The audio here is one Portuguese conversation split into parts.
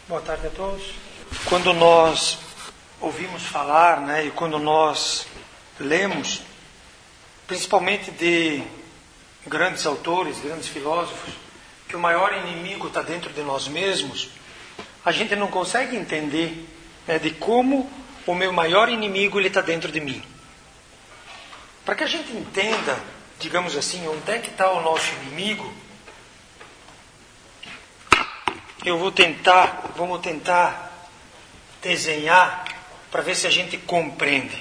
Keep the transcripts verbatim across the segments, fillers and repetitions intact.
Boa tarde a todos. Quando nós ouvimos falar, né, e quando nós lemos, principalmente de grandes autores, grandes filósofos, que o maior inimigo está dentro de nós mesmos, a gente não consegue entender, né, de como o meu maior inimigo ele está dentro de mim. Para que a gente entenda, digamos assim, onde é que está o nosso inimigo, eu vou tentar, vamos tentar desenhar para ver se a gente compreende.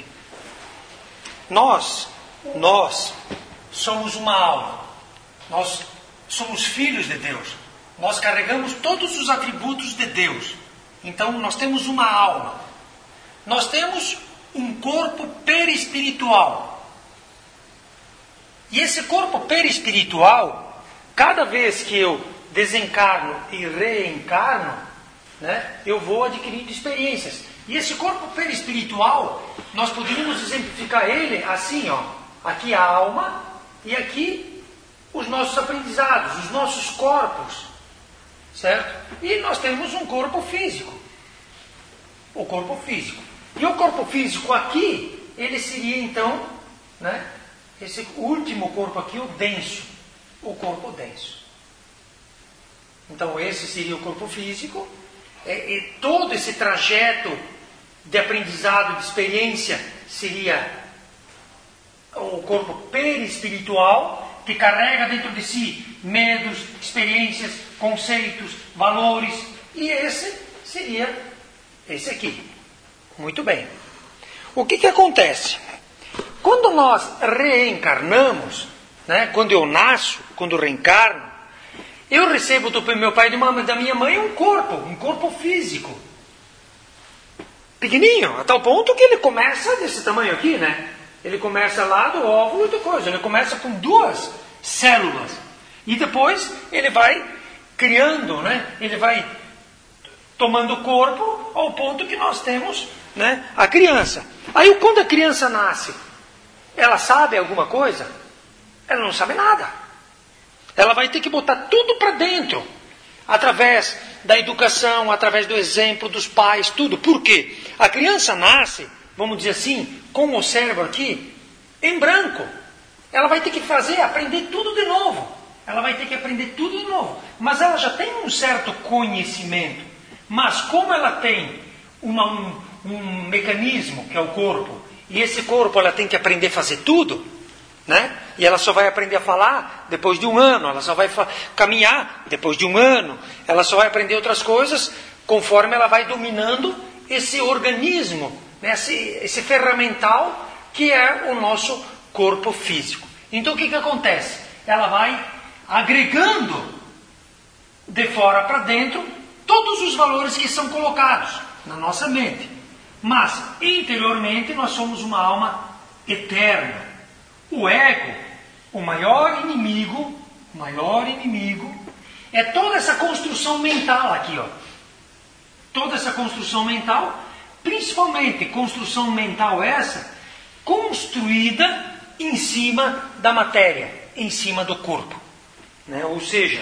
Nós, nós somos uma alma. Nós somos filhos de Deus. Nós carregamos todos os atributos de Deus. Então, nós temos uma alma. Nós temos um corpo perispiritual. E esse corpo perispiritual, cada vez que eu desencarno e reencarno, né, eu vou adquirindo experiências. E esse corpo perispiritual, nós poderíamos exemplificar ele assim, ó. Aqui a alma e aqui os nossos aprendizados, os nossos corpos, certo? E nós temos um corpo físico. O corpo físico. E o corpo físico aqui, ele seria então, né, esse último corpo aqui, o denso. O corpo denso. Então esse seria o corpo físico. E, e todo esse trajeto de aprendizado, de experiência, seria o corpo perispiritual, que carrega dentro de si medos, experiências, conceitos, valores. E esse seria esse aqui. Muito bem. O que que acontece? Quando nós reencarnamos, né, quando eu nasço, quando eu reencarno, eu recebo do meu pai e da minha mãe um corpo, um corpo físico. Pequenininho, a tal ponto que ele começa desse tamanho aqui, né? Ele começa lá do óvulo e depois, ele começa com duas células. E depois ele vai criando, né? Ele vai tomando corpo ao ponto que nós temos, né, a criança. Aí quando a criança nasce, ela sabe alguma coisa? Ela não sabe nada. Ela vai ter que botar tudo para dentro, através da educação, através do exemplo dos pais, tudo. Por quê? A criança nasce, vamos dizer assim, com o cérebro aqui, em branco. Ela vai ter que fazer, aprender tudo de novo. Ela vai ter que aprender tudo de novo. Mas ela já tem um certo conhecimento. Mas como ela tem uma, um, um mecanismo, que é o corpo, e esse corpo ela tem que aprender a fazer tudo, né? E ela só vai aprender a falar depois de um ano, ela só vai fa- caminhar depois de um ano, ela só vai aprender outras coisas conforme ela vai dominando esse organismo, né? esse, esse ferramental que é o nosso corpo físico. Então o que que acontece? Ela vai agregando de fora para dentro todos os valores que são colocados na nossa mente. Mas interiormente nós somos uma alma eterna. O ego, o maior inimigo, o maior inimigo, é toda essa construção mental aqui, ó. Toda essa construção mental, principalmente construção mental essa, construída em cima da matéria, em cima do corpo. Né? Ou seja,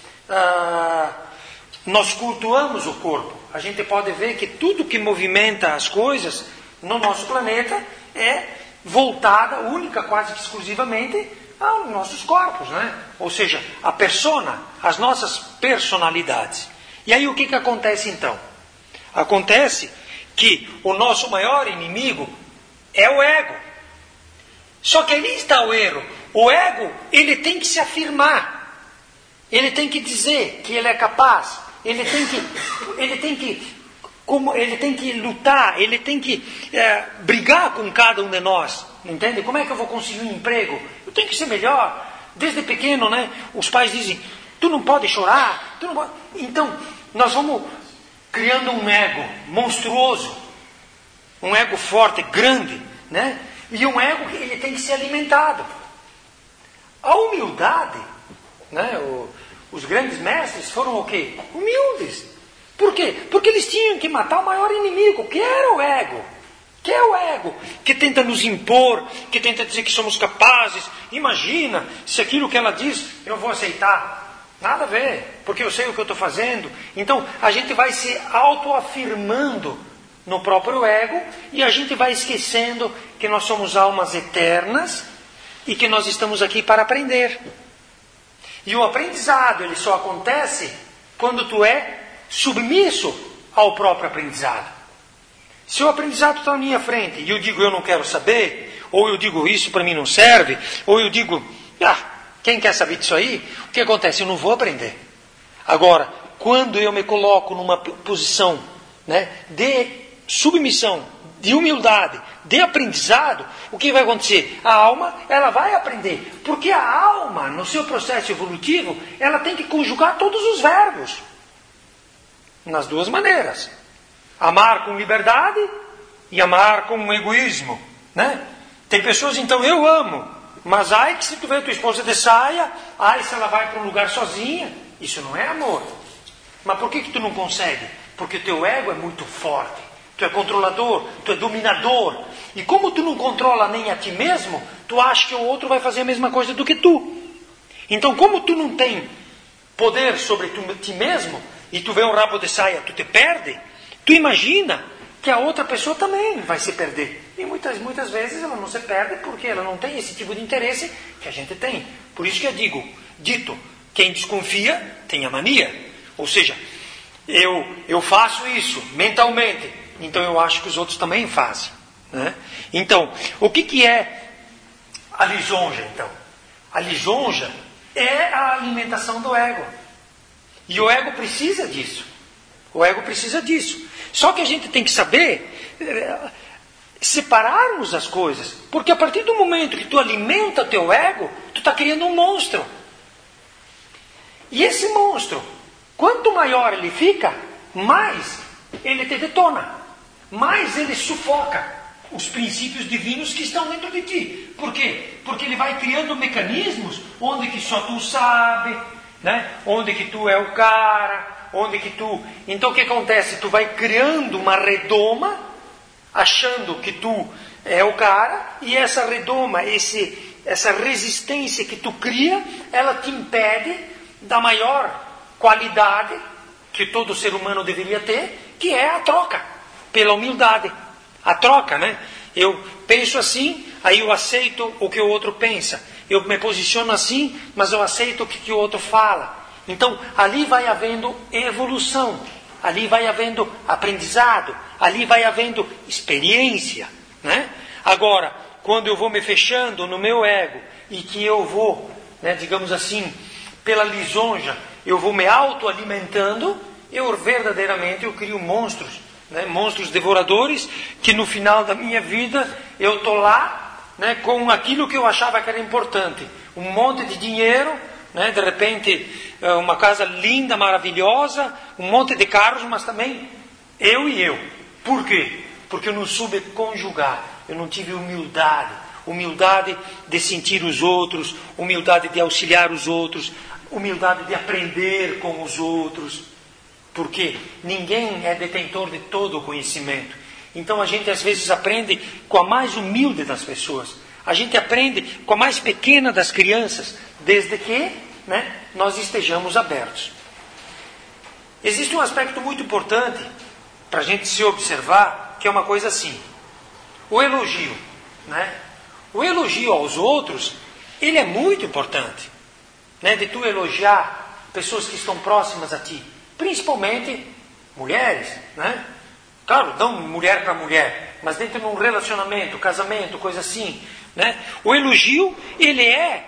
ah, nós cultuamos o corpo. A gente pode ver que tudo que movimenta as coisas no nosso planeta é voltada, única, quase que exclusivamente, aos nossos corpos, né? Ou seja, a persona, as nossas personalidades. E aí o que que acontece então? Acontece que o nosso maior inimigo é o ego. Só que ali está o erro. O ego, ele tem que se afirmar. Ele tem que dizer que ele é capaz. Ele tem que, ele tem que Como ele tem que lutar, ele tem que é, brigar com cada um de nós, entende? Como é que eu vou conseguir um emprego? Eu tenho que ser melhor. Desde pequeno, né? Os pais dizem, tu não pode chorar, tu não pode... Então, nós vamos criando um ego monstruoso, um ego forte, grande, né? E um ego que ele tem que ser alimentado. A humildade, né? O, os grandes mestres foram o quê? Humildes. Por quê? Porque eles tinham que matar o maior inimigo, que era o ego. Que é o ego, que tenta nos impor, que tenta dizer que somos capazes. Imagina, se aquilo que ela diz, eu vou aceitar. Nada a ver, porque eu sei o que eu estou fazendo. Então, a gente vai se autoafirmando no próprio ego e a gente vai esquecendo que nós somos almas eternas e que nós estamos aqui para aprender. E o aprendizado, ele só acontece quando tu é submisso ao próprio aprendizado. Se o aprendizado está na minha frente e eu digo eu não quero saber, ou eu digo isso para mim não serve, ou eu digo, ah, quem quer saber disso aí? O que acontece? Eu não vou aprender. Agora, quando eu me coloco numa posição, né, de submissão, de humildade, de aprendizado, o que vai acontecer? A alma, ela vai aprender. Porque a alma, no seu processo evolutivo, ela tem que conjugar todos os verbos. Nas duas maneiras. Amar com liberdade e amar com egoísmo. Né? Tem pessoas, então, eu amo. Mas ai que se tu vê tua esposa de saia, ai se ela vai para um lugar sozinha. Isso não é amor. Mas por que que tu não consegue? Porque teu ego é muito forte. Tu é controlador, tu é dominador. E como tu não controla nem a ti mesmo, tu acha que o outro vai fazer a mesma coisa do que tu. Então, como tu não tem poder sobre tu, ti mesmo, e tu vê um rabo de saia, tu te perde, tu imagina que a outra pessoa também vai se perder. E muitas, muitas vezes ela não se perde porque ela não tem esse tipo de interesse que a gente tem. Por isso que eu digo, dito, quem desconfia tem a mania. Ou seja, eu, eu faço isso mentalmente, então eu acho que os outros também fazem. Né? Então, o que, que é a lisonja, então? A lisonja é a alimentação do ego. E o ego precisa disso. O ego precisa disso. Só que a gente tem que saber eh, separarmos as coisas. Porque a partir do momento que tu alimenta teu ego, tu está criando um monstro. E esse monstro, quanto maior ele fica, mais ele te detona. Mais ele sufoca os princípios divinos que estão dentro de ti. Por quê? Porque ele vai criando mecanismos onde que só tu sabe, né? Onde que tu é o cara, onde que tu... Então o que acontece? Tu vai criando uma redoma, achando que tu é o cara, e essa redoma, esse, essa resistência que tu cria, ela te impede da maior qualidade que todo ser humano deveria ter, que é a troca. Pela humildade. A troca, né? Eu penso assim, aí eu aceito o que o outro pensa. Eu me posiciono assim, mas eu aceito o que, que o outro fala. Então, ali vai havendo evolução. Ali vai havendo aprendizado. Ali vai havendo experiência. Né? Agora, quando eu vou me fechando no meu ego e que eu vou, né, digamos assim, pela lisonja, eu vou me autoalimentando, eu verdadeiramente eu crio monstros. Né, monstros devoradores, que no final da minha vida eu estou lá, né, com aquilo que eu achava que era importante. Um monte de dinheiro, né, de repente uma casa linda, maravilhosa, um monte de carros, mas também eu e eu. Por quê? Porque eu não soube conjugar, eu não tive humildade. Humildade de sentir os outros, humildade de auxiliar os outros, humildade de aprender com os outros. Porque ninguém é detentor de todo o conhecimento. Então a gente às vezes aprende com a mais humilde das pessoas. A gente aprende com a mais pequena das crianças, desde que, né, nós estejamos abertos. Existe um aspecto muito importante para a gente se observar, que é uma coisa assim. O elogio. Né? O elogio aos outros, ele é muito importante. Né? De tu elogiar pessoas que estão próximas a ti. Principalmente mulheres, né? Claro, não mulher para mulher, mas dentro de um relacionamento, casamento, coisa assim, né? O elogio, ele é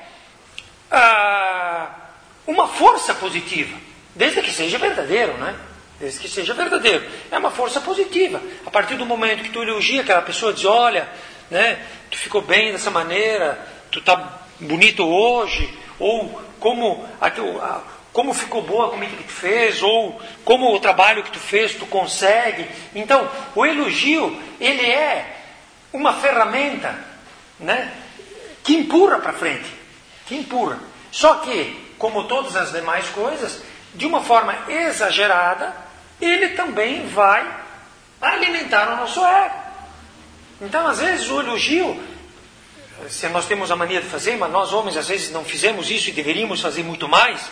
ah, uma força positiva, desde que seja verdadeiro, né? Desde que seja verdadeiro. É uma força positiva. A partir do momento que tu elogia aquela pessoa, diz, olha, né? Tu ficou bem dessa maneira, tu tá bonito hoje, ou como a, a como ficou boa a comida que tu fez, ou como o trabalho que tu fez, tu consegue. Então, o elogio, ele é uma ferramenta, né, que empurra para frente, que empurra. Só que, como todas as demais coisas, de uma forma exagerada, ele também vai alimentar o nosso ego. Então, às vezes, o elogio, se nós temos a mania de fazer, mas nós homens às vezes não fizemos isso e deveríamos fazer muito mais,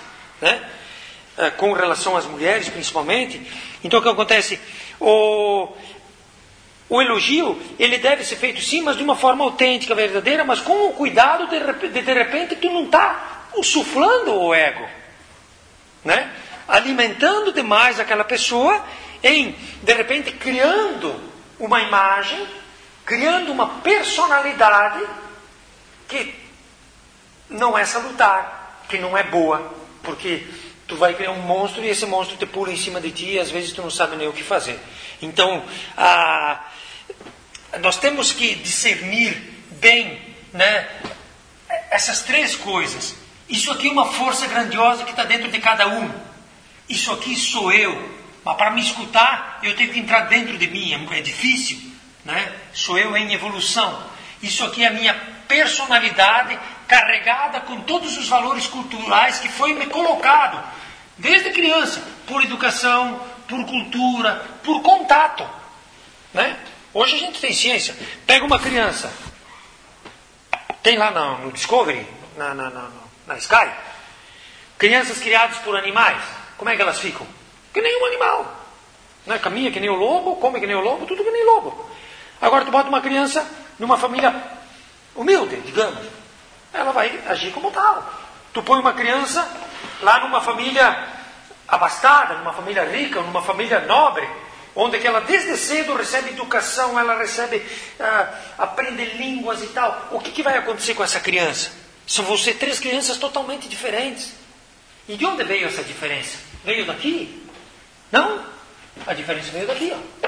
né? Com relação às mulheres, principalmente. Então, o que acontece? O, o elogio, ele deve ser feito sim, mas de uma forma autêntica, verdadeira, mas com o cuidado de, de, de repente, tu não está insuflando o ego, né? Alimentando demais aquela pessoa em, de repente, criando uma imagem, criando uma personalidade que não é salutar, que não é boa, porque tu vai criar um monstro e esse monstro te pula em cima de ti e às vezes tu não sabe nem o que fazer. Então, ah, nós temos que discernir bem, né, essas três coisas. Isso aqui é uma força grandiosa que está dentro de cada um. Isso aqui sou eu. Mas para me escutar, eu tenho que entrar dentro de mim. É difícil, né? Sou eu em evolução. Isso aqui é a minha personalidade carregada com todos os valores culturais que foi me colocado desde criança, por educação, por cultura, por contato, né? Hoje a gente tem ciência. Pega uma criança, tem lá no, no Discovery, na, na, na, na Sky, crianças criadas por animais. Como é que elas ficam? Que nem um animal, né? Caminha que nem o lobo, come que nem o lobo, tudo que nem lobo. Agora tu bota uma criança numa família humilde, digamos, ela vai agir como tal. Tu põe uma criança lá numa família abastada, numa família rica, numa família nobre, onde que ela desde cedo recebe educação, ela recebe, ah, aprende línguas e tal. O que, que vai acontecer com essa criança? São vão ser três crianças totalmente diferentes. E de onde veio essa diferença? Veio daqui? Não. A diferença veio daqui, ó.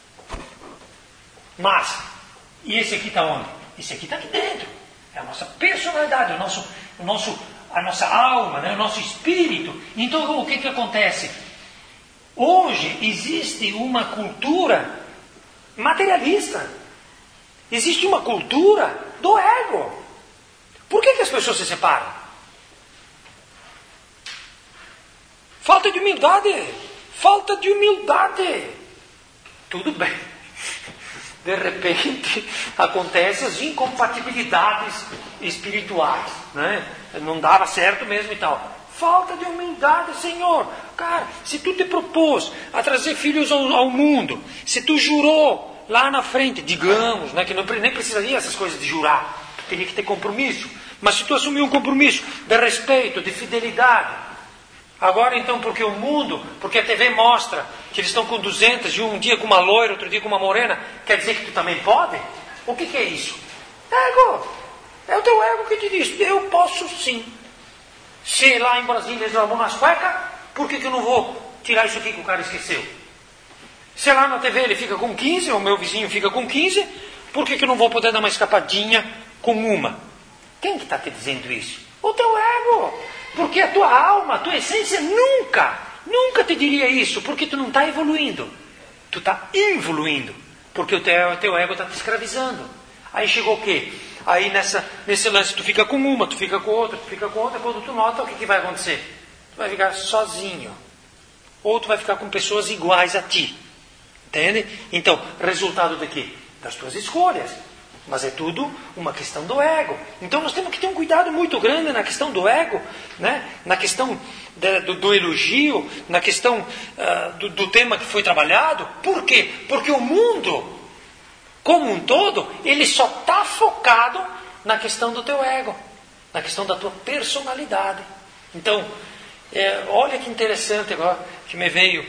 Mas, e esse aqui está onde? Esse aqui está aqui dentro. É a nossa personalidade, o nosso, o nosso, a nossa alma, né? O nosso espírito. Então, o que, que acontece? Hoje existe uma cultura materialista. Existe uma cultura do ego. Por que, que as pessoas se separam? Falta de humildade. Falta de humildade. Tudo bem. De repente, acontecem as incompatibilidades espirituais, né? Não dava certo mesmo e tal. Falta de humildade, Senhor. Cara, se tu te propôs a trazer filhos ao, ao mundo, se tu jurou lá na frente, digamos, né, que não, nem precisaria essas coisas de jurar, teria que ter compromisso. Mas se tu assumiu um compromisso de respeito, de fidelidade, agora então, porque o mundo, porque a T V mostra que eles estão com duzentas, e um dia com uma loira, outro dia com uma morena, quer dizer que tu também pode? O que, que é isso? Ego. É o teu ego que te diz, eu posso sim. Se lá em Brasília eles dão nas cuecas, por que, que eu não vou tirar isso aqui que o cara esqueceu? Se lá na T V ele fica com quinze, ou meu vizinho fica com quinze, por que, que eu não vou poder dar uma escapadinha com uma? Quem que está te dizendo isso? O teu ego. Porque a tua alma, a tua essência nunca, nunca te diria isso, porque tu não está evoluindo. Tu está involuindo, porque o teu, o teu ego está te escravizando. Aí chegou o quê? Aí nessa, nesse lance tu fica com uma, tu fica com outra, tu fica com outra, quando tu nota, o que, que vai acontecer? Tu vai ficar sozinho. Ou tu vai ficar com pessoas iguais a ti. Entende? Então, resultado de quê? Das tuas escolhas. Mas é tudo uma questão do ego. Então nós temos que ter um cuidado muito grande na questão do ego, né? Na questão de, do, do elogio, na questão uh, do, do tema que foi trabalhado. Por quê? Porque o mundo, como um todo, ele só está focado na questão do teu ego, na questão da tua personalidade. Então, é, olha que interessante agora que me veio.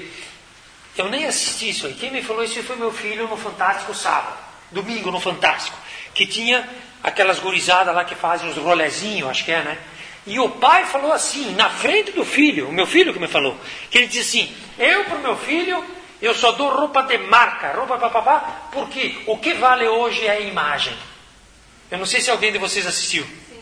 Eu nem assisti isso aí. Quem me falou isso foi meu filho no Fantástico sábado, domingo no Fantástico. Que tinha aquelas gurizadas lá que fazem os rolezinhos, acho que é, né? E o pai falou assim, na frente do filho, o meu filho que me falou, que ele disse assim, eu para o meu filho, eu só dou roupa de marca, roupa papapá, porque o que vale hoje é a imagem. Eu não sei se alguém de vocês assistiu. Sim,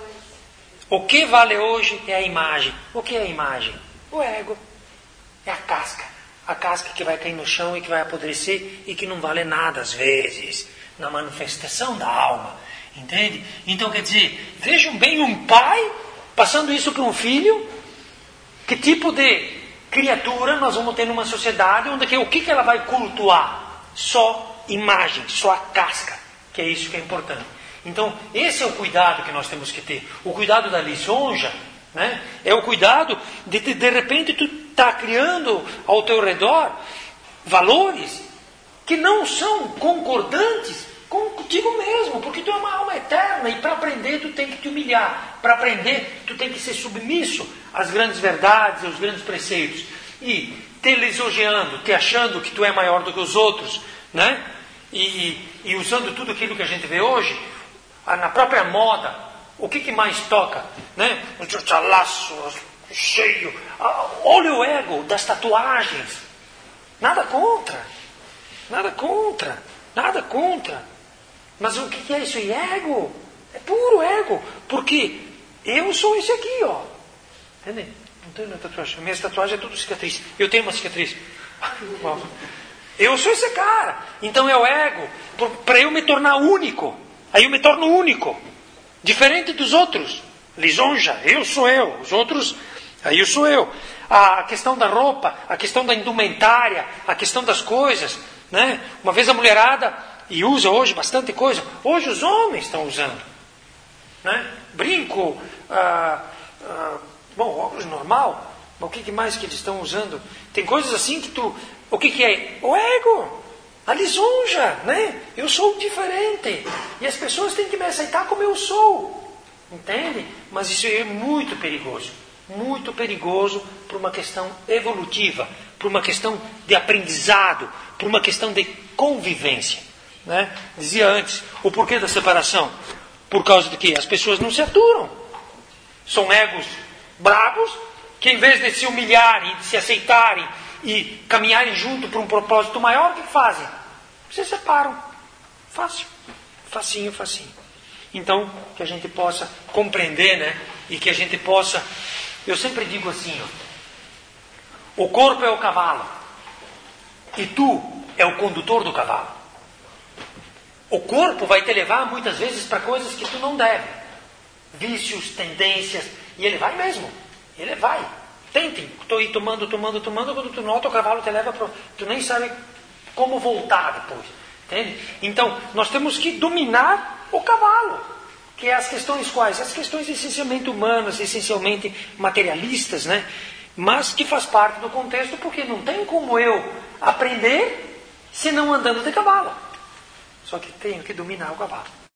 o que vale hoje é a imagem. O que é a imagem? O ego. É a casca. A casca que vai cair no chão e que vai apodrecer e que não vale nada às vezes. Na manifestação da alma, entende? Então quer dizer, vejam bem um pai passando isso para um filho. Que tipo de criatura nós vamos ter numa sociedade onde que, o que, que ela vai cultuar? Só imagem, só a casca, que é isso que é importante. Então esse é o cuidado que nós temos que ter, o cuidado da lisonja, né? É o cuidado de, de, de repente, tu está criando ao teu redor valores que não são concordantes contigo mesmo, porque tu é uma alma eterna e para aprender tu tem que te humilhar, para aprender tu tem que ser submisso às grandes verdades, aos grandes preceitos, e te lisonjeando, te achando que tu é maior do que os outros, né? E, e usando tudo aquilo que a gente vê hoje, na própria moda, o que, que mais toca, né? O tchalaço cheio, olha o ego das tatuagens, nada contra, nada contra, nada contra. Mas o que é isso? É ego. É puro ego. Porque eu sou esse aqui, ó. Entendeu? Não tenho nenhuma tatuagem. Minhas tatuagens é tudo cicatriz. Eu tenho uma cicatriz. Eu sou esse cara. Então é o ego. Para eu me tornar único. Aí eu me torno único. Diferente dos outros. Lisonja. Eu sou eu. Os outros, aí eu sou eu. A questão da roupa, a questão da indumentária, a questão das coisas, né? Uma vez a mulherada... E usa hoje bastante coisa. Hoje os homens estão usando, né? Brinco, ah, ah, bom, óculos normal. Mas o que mais que eles estão usando? Tem coisas assim que tu... O que, que é? O ego. A lisonja, né? Eu sou diferente. E as pessoas têm que me aceitar como eu sou. Entende? Mas isso é muito perigoso. Muito perigoso por uma questão evolutiva. Por uma questão de aprendizado. Por uma questão de convivência. Né? Dizia antes, o porquê da separação? Por causa de que as pessoas não se aturam. São egos bravos que em vez de se humilharem, de se aceitarem e caminharem junto para um propósito maior, o que fazem? Se separam. Fácil. Facinho, facinho. Então, que a gente possa compreender, né? E que a gente possa... Eu sempre digo assim, ó, o corpo é o cavalo e tu é o condutor do cavalo. O corpo vai te levar muitas vezes para coisas que tu não deve. Vícios, tendências. E ele vai mesmo. Ele vai. Tentem. Estou aí tomando, tomando, tomando. Quando tu nota, o cavalo te leva para... Tu nem sabe como voltar depois. Entende? Então, nós temos que dominar o cavalo. Que é as questões quais? As questões essencialmente humanas, essencialmente materialistas, né? Mas que faz parte do contexto, porque não tem como eu aprender se não andando de cavalo. Só que tenho que dominar o cavalo.